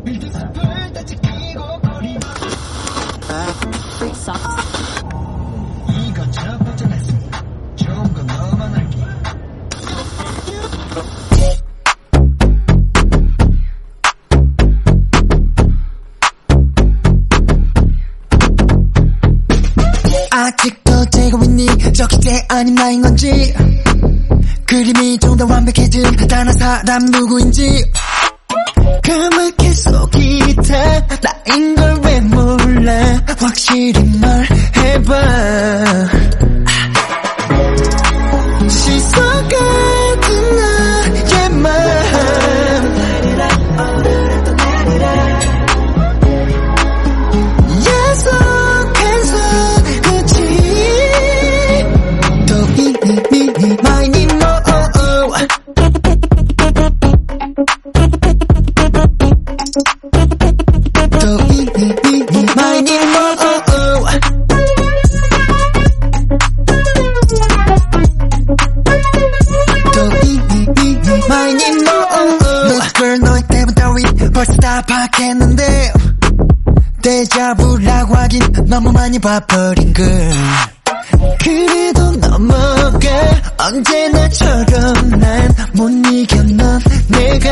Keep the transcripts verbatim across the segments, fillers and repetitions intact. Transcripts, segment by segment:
빌드숲을 다 지키고 거리 이것저것 전했습니다. 좋은 건 너만 알게. 아직도 되고 있니? 저기 때 아님 나인 건지 그림이 좀 더 완벽해진 다른 사람 누구인지 까맣게 속이 다 나인 걸 왜 몰라 확실히 말해봐 시선 같은 나의 마음 약속해서 그치 또 이니 마이니 뭐 또 이니 마이니 뭐 girl 너의 때문 따위 벌써 다 파악했는데 데자부라고 하긴 너무 많이 봐버린 걸 그래도 넘어가 언제나처럼 난 못 이겨 넌 내가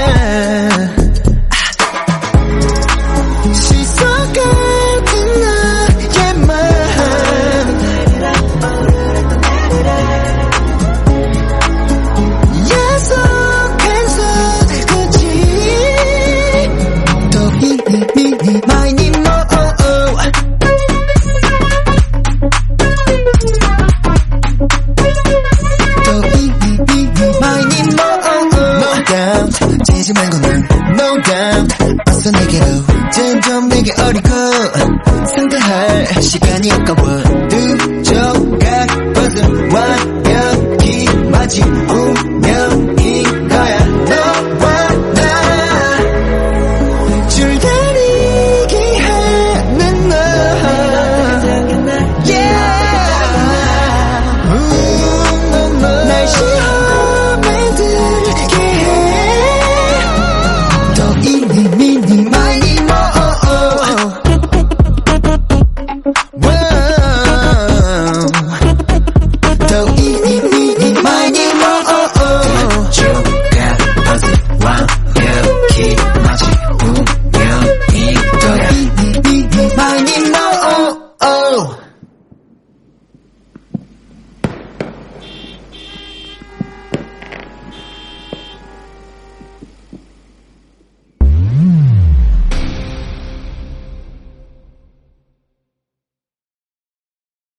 시선 같은 나의 마음 약속해서 그치 또 이니 마이니 뭐 또 이니 마이니 뭐 No doubt 지지 말고 넌 No doubt 어서 내게로 점점 내게 어리고 상대할 시간이 아까워